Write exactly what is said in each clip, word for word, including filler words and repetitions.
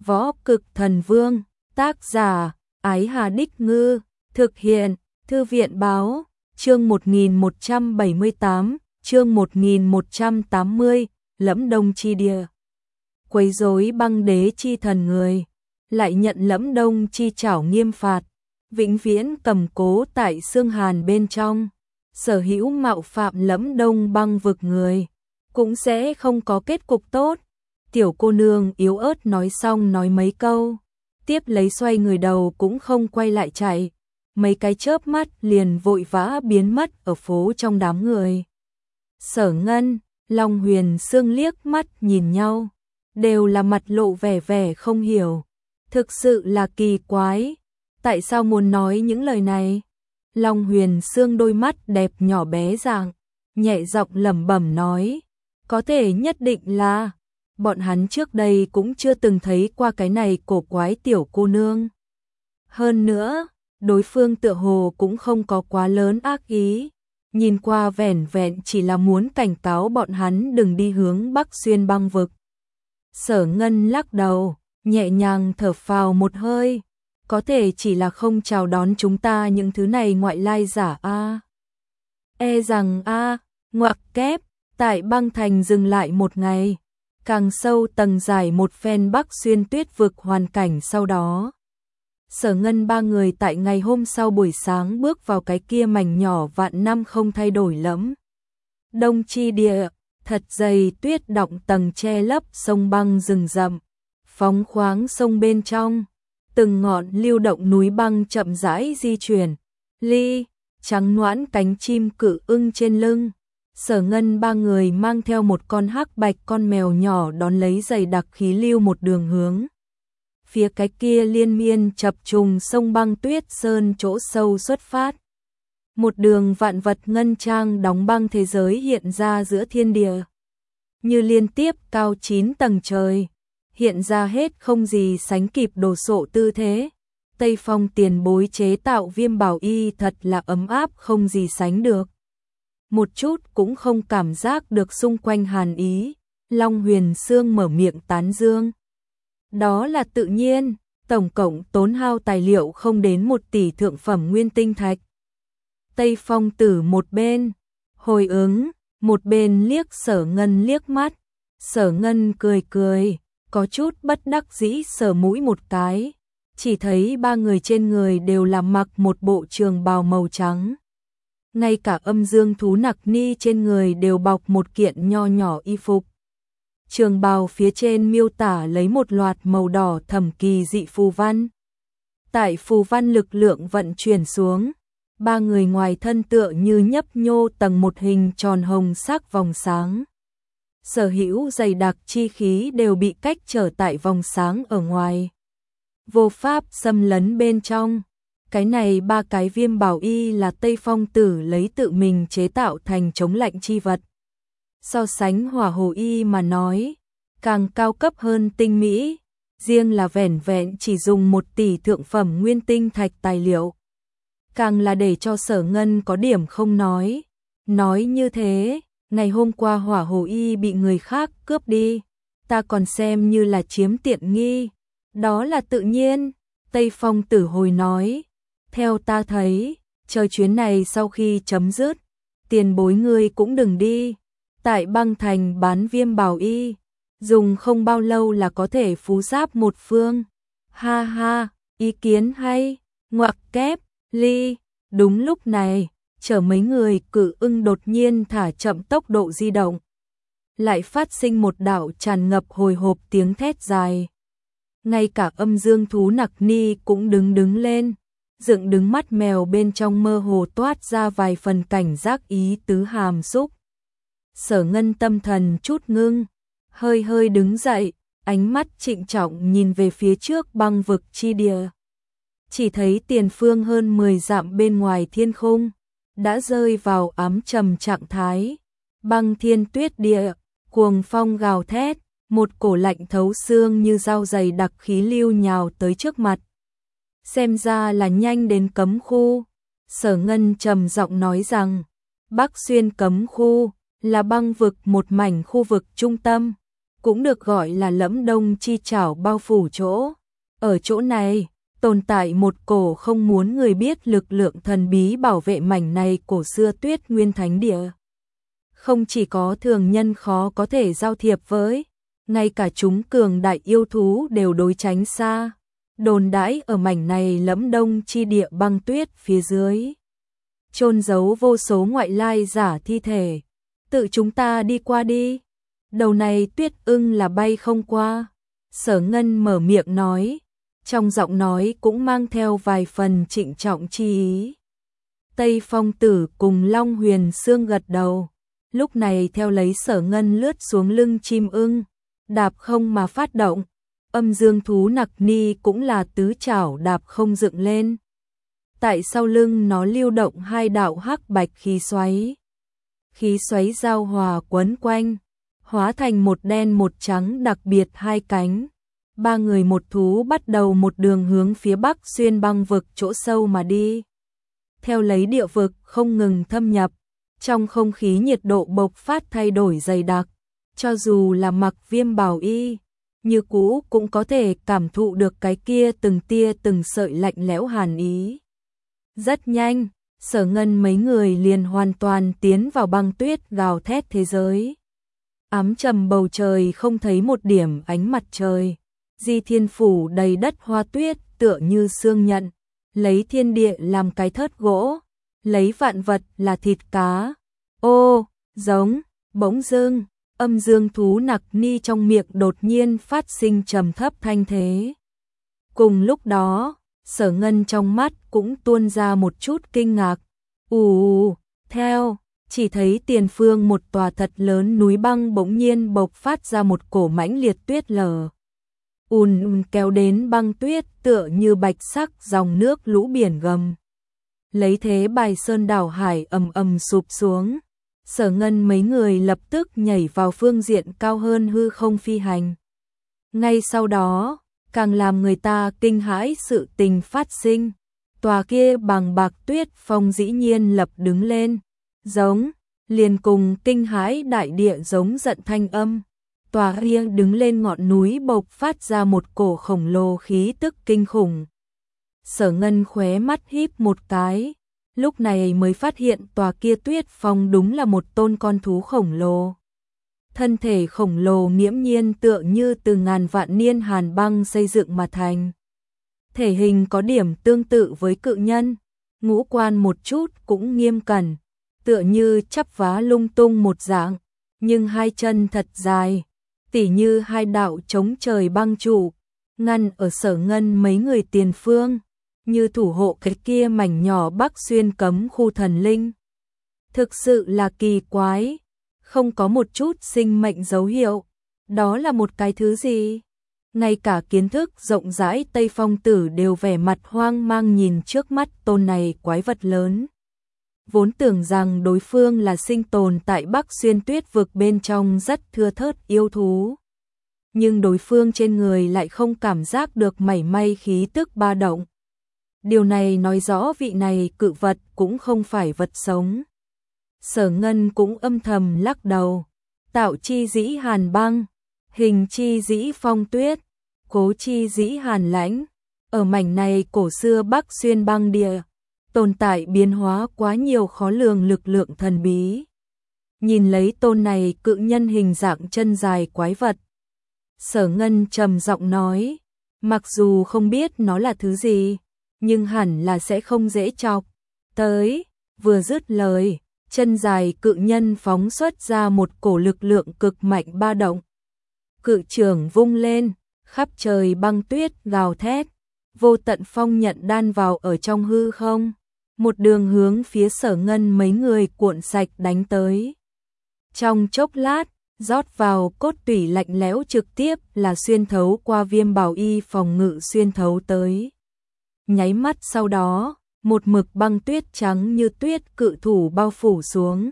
Võ Cực Thần Vương, tác giả, Ái Hà Đích Ngư, thực hiện, Thư viện Báo, chương một nghìn một trăm bảy mươi tám, chương một nghìn một trăm tám mươi, Lẫm Đông chi địa. Quấy rối băng đế chi thần người, lại nhận Lẫm Đông chi trảo nghiêm phạt, vĩnh viễn cầm cố tại xương hàn bên trong, sở hữu mạo phạm Lẫm Đông băng vực người, cũng sẽ không có kết cục tốt. Tiểu cô nương yếu ớt nói xong nói mấy câu, tiếp lấy xoay người đầu cũng không quay lại chạy, mấy cái chớp mắt liền vội vã biến mất ở phố trong đám người. Sở Ngân, Long Huyền Sương liếc mắt nhìn nhau, đều là mặt lộ vẻ vẻ không hiểu, thực sự là kỳ quái, tại sao muốn nói những lời này? Long Huyền Sương đôi mắt đẹp nhỏ bé dạng, nhẹ giọng lẩm bẩm nói, có thể nhất định là bọn hắn trước đây cũng chưa từng thấy qua cái này cổ quái tiểu cô nương. Hơn nữa, đối phương tựa hồ cũng không có quá lớn ác ý, nhìn qua vẻn vẹn chỉ là muốn cảnh cáo bọn hắn đừng đi hướng Bắc Xuyên băng vực. Sở Ngân lắc đầu, nhẹ nhàng thở phào một hơi, có thể chỉ là không chào đón chúng ta những thứ này ngoại lai giả a. À. E rằng a, à, ngoặc kép, tại băng thành dừng lại một ngày, càng sâu tầng dài một phen Bắc Xuyên tuyết vực hoàn cảnh sau đó. Sở Ngân ba người tại ngày hôm sau buổi sáng bước vào cái kia mảnh nhỏ vạn năm không thay đổi Lẫm Đông chi địa, thật dày tuyết đọng tầng che lấp sông băng rừng rậm, phóng khoáng sông bên trong, từng ngọn lưu động núi băng chậm rãi di chuyển, ly, trắng noãn cánh chim cự ưng trên lưng. Sở Ngân ba người mang theo một con hắc bạch con mèo nhỏ đón lấy dày đặc khí lưu một đường hướng phía cái kia liên miên chập trùng sông băng tuyết sơn chỗ sâu xuất phát. Một đường vạn vật ngân trang đóng băng thế giới hiện ra giữa thiên địa, như liên tiếp cao chín tầng trời, hiện ra hết không gì sánh kịp đồ sộ tư thế. Tây Phong tiền bối chế tạo viêm bảo y thật là ấm áp không gì sánh được, một chút cũng không cảm giác được xung quanh hàn ý. Long Huyền Sương mở miệng tán dương, đó là tự nhiên, tổng cộng tốn hao tài liệu không đến một tỷ thượng phẩm nguyên tinh thạch. Tây Phong tử một bên hồi ứng, một bên liếc Sở Ngân liếc mắt. Sở Ngân cười cười, có chút bất đắc dĩ sờ mũi một cái, chỉ thấy ba người trên người đều là mặc một bộ trường bào màu trắng, ngay cả âm dương thú nặc ni trên người đều bọc một kiện nho nhỏ y phục. Trường bào phía trên miêu tả lấy một loạt màu đỏ thẫm kỳ dị phù văn. Tại phù văn lực lượng vận chuyển xuống, ba người ngoài thân tựa như nhấp nhô tầng một hình tròn hồng sắc vòng sáng. Sở hữu dày đặc chi khí đều bị cách trở tại vòng sáng ở ngoài, vô pháp xâm lấn bên trong. Cái này ba cái viêm bảo y là Tây Phong tử lấy tự mình chế tạo thành chống lạnh chi vật. So sánh hỏa hồ y mà nói, càng cao cấp hơn tinh mỹ, riêng là vẻn vẹn chỉ dùng một tỷ thượng phẩm nguyên tinh thạch tài liệu, càng là để cho Sở Ngân có điểm không nói. Nói như thế, ngày hôm qua hỏa hồ y bị người khác cướp đi, ta còn xem như là chiếm tiện nghi, đó là tự nhiên. Tây Phong tử hồi nói, theo ta thấy, chơi chuyến này sau khi chấm dứt, tiền bối ngươi cũng đừng đi, tại băng thành bán viêm bảo y, dùng không bao lâu là có thể phú giáp một phương. Ha ha, ý kiến hay, ngoặc kép, ly. Đúng lúc này, chở mấy người cự ưng đột nhiên thả chậm tốc độ di động, lại phát sinh một đạo tràn ngập hồi hộp tiếng thét dài. Ngay cả âm dương thú nặc ni cũng đứng đứng lên, dựng đứng mắt mèo bên trong mơ hồ toát ra vài phần cảnh giác ý tứ hàm xúc. Sở Ngân tâm thần chút ngưng, hơi hơi đứng dậy, ánh mắt trịnh trọng nhìn về phía trước băng vực chi địa. Chỉ thấy tiền phương hơn mười dặm bên ngoài thiên khung đã rơi vào ám trầm trạng thái, băng thiên tuyết địa, cuồng phong gào thét, một cổ lạnh thấu xương như dao dày đặc khí lưu nhào tới trước mặt. Xem ra là nhanh đến cấm khu. Sở Ngân trầm giọng nói rằng, Bắc Xuyên cấm khu là băng vực một mảnh khu vực trung tâm, cũng được gọi là Lẫm Đông chi trảo bao phủ chỗ. Ở chỗ này, tồn tại một cổ không muốn người biết lực lượng thần bí bảo vệ mảnh này cổ xưa Tuyết Nguyên Thánh Địa. Không chỉ có thường nhân khó có thể giao thiệp với, ngay cả chúng cường đại yêu thú đều đối tránh xa. Đồn đãi ở mảnh này Lẫm Đông chi địa băng tuyết phía dưới, chôn giấu vô số ngoại lai giả thi thể. Tự chúng ta đi qua đi. Đầu này Tuyết Ưng là bay không qua. Sở Ngân mở miệng nói, trong giọng nói cũng mang theo vài phần trịnh trọng chi ý. Tây Phong Tử cùng Long Huyền Sương gật đầu, lúc này theo lấy Sở Ngân lướt xuống lưng chim ưng, đạp không mà phát động. Âm dương thú Nặc Ni cũng là tứ chảo đạp không dựng lên. Tại sau lưng nó lưu động hai đạo hắc bạch khí xoáy. Khí xoáy giao hòa quấn quanh, hóa thành một đen một trắng đặc biệt hai cánh. Ba người một thú bắt đầu một đường hướng phía bắc xuyên băng vực chỗ sâu mà đi. Theo lấy địa vực không ngừng thâm nhập, trong không khí nhiệt độ bộc phát thay đổi dày đặc. Cho dù là mặc Viêm bào y, như cũ cũng có thể cảm thụ được cái kia từng tia từng sợi lạnh lẽo hàn ý. Rất nhanh, Sở Ngân mấy người liền hoàn toàn tiến vào băng tuyết gào thét thế giới. Ám trầm bầu trời không thấy một điểm ánh mặt trời. Di Thiên Phủ đầy đất hoa tuyết tựa như xương nhận. Lấy thiên địa làm cái thớt gỗ, lấy vạn vật là thịt cá. Ô, giống, bỗng dưng, âm dương thú Nặc Ni trong miệng đột nhiên phát sinh trầm thấp thanh thế. Cùng lúc đó, Sở Ngân trong mắt cũng tuôn ra một chút kinh ngạc. Ù, theo, chỉ thấy tiền phương một tòa thật lớn núi băng bỗng nhiên bộc phát ra một cổ mãnh liệt tuyết lở. Ùn ùn kéo đến băng tuyết tựa như bạch sắc dòng nước lũ biển gầm. Lấy thế bài sơn đảo hải ầm ầm sụp xuống. Sở Ngân mấy người lập tức nhảy vào phương diện cao hơn hư không phi hành. Ngay sau đó, càng làm người ta kinh hãi sự tình phát sinh. Tòa kia bằng bạc tuyết phong dĩ nhiên lập đứng lên, giống, liền cùng kinh hãi đại địa giống giận thanh âm. Tòa kia đứng lên ngọn núi bộc phát ra một cổ khổng lồ khí tức kinh khủng. Sở Ngân khóe mắt híp một cái, lúc này mới phát hiện tòa kia tuyết phong đúng là một tôn con thú khổng lồ. Thân thể khổng lồ nghiễm nhiên tựa như từ ngàn vạn niên hàn băng xây dựng mà thành. Thể hình có điểm tương tự với cự nhân, ngũ quan một chút cũng nghiêm cẩn, tựa như chắp vá lung tung một dạng, nhưng hai chân thật dài, tỉ như hai đạo chống trời băng trụ, ngăn ở Sở Ngân mấy người tiền phương, như thủ hộ cái kia mảnh nhỏ bắc xuyên cấm khu thần linh. Thực sự là kỳ quái, không có một chút sinh mệnh dấu hiệu, đó là một cái thứ gì? Ngay cả kiến thức rộng rãi Tây Phong Tử đều vẻ mặt hoang mang nhìn trước mắt tôn này quái vật lớn. Vốn tưởng rằng đối phương là sinh tồn tại Bắc Xuyên Tuyết vực bên trong rất thưa thớt yêu thú. Nhưng đối phương trên người lại không cảm giác được mảy may khí tức ba động. Điều này nói rõ vị này cự vật cũng không phải vật sống. Sở Ngân cũng âm thầm lắc đầu. Tạo chi dĩ hàn băng, hình chi dĩ phong tuyết, cố chi dĩ hàn lãnh. Ở mảnh này cổ xưa Bắc Xuyên băng địa, tồn tại biến hóa quá nhiều khó lường lực lượng thần bí. Nhìn lấy tôn này cự nhân hình dạng chân dài quái vật, Sở Ngân trầm giọng nói, mặc dù không biết nó là thứ gì, nhưng hẳn là sẽ không dễ chọc. Tới, vừa dứt lời, chân dài cự nhân phóng xuất ra một cổ lực lượng cực mạnh ba động. Cự trưởng vung lên, khắp trời băng tuyết gào thét, vô tận phong nhận đan vào ở trong hư không, một đường hướng phía Sở Ngân mấy người cuộn sạch đánh tới. Trong chốc lát, rót vào cốt tủy lạnh lẽo trực tiếp là xuyên thấu qua Viêm bào y phòng ngự xuyên thấu tới. Nháy mắt sau đó, một mực băng tuyết trắng như tuyết cự thủ bao phủ xuống.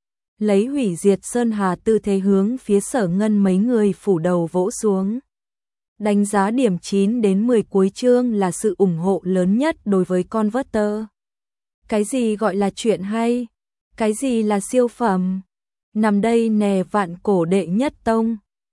Lấy hủy diệt sơn hà tư thế hướng phía Sở Ngân mấy người phủ đầu vỗ xuống. Đánh giá điểm chín đến mười cuối chương là sự ủng hộ lớn nhất đối với Converter. Cái gì gọi là chuyện hay? Cái gì là siêu phẩm? Nằm đây nè vạn cổ đệ nhất tông.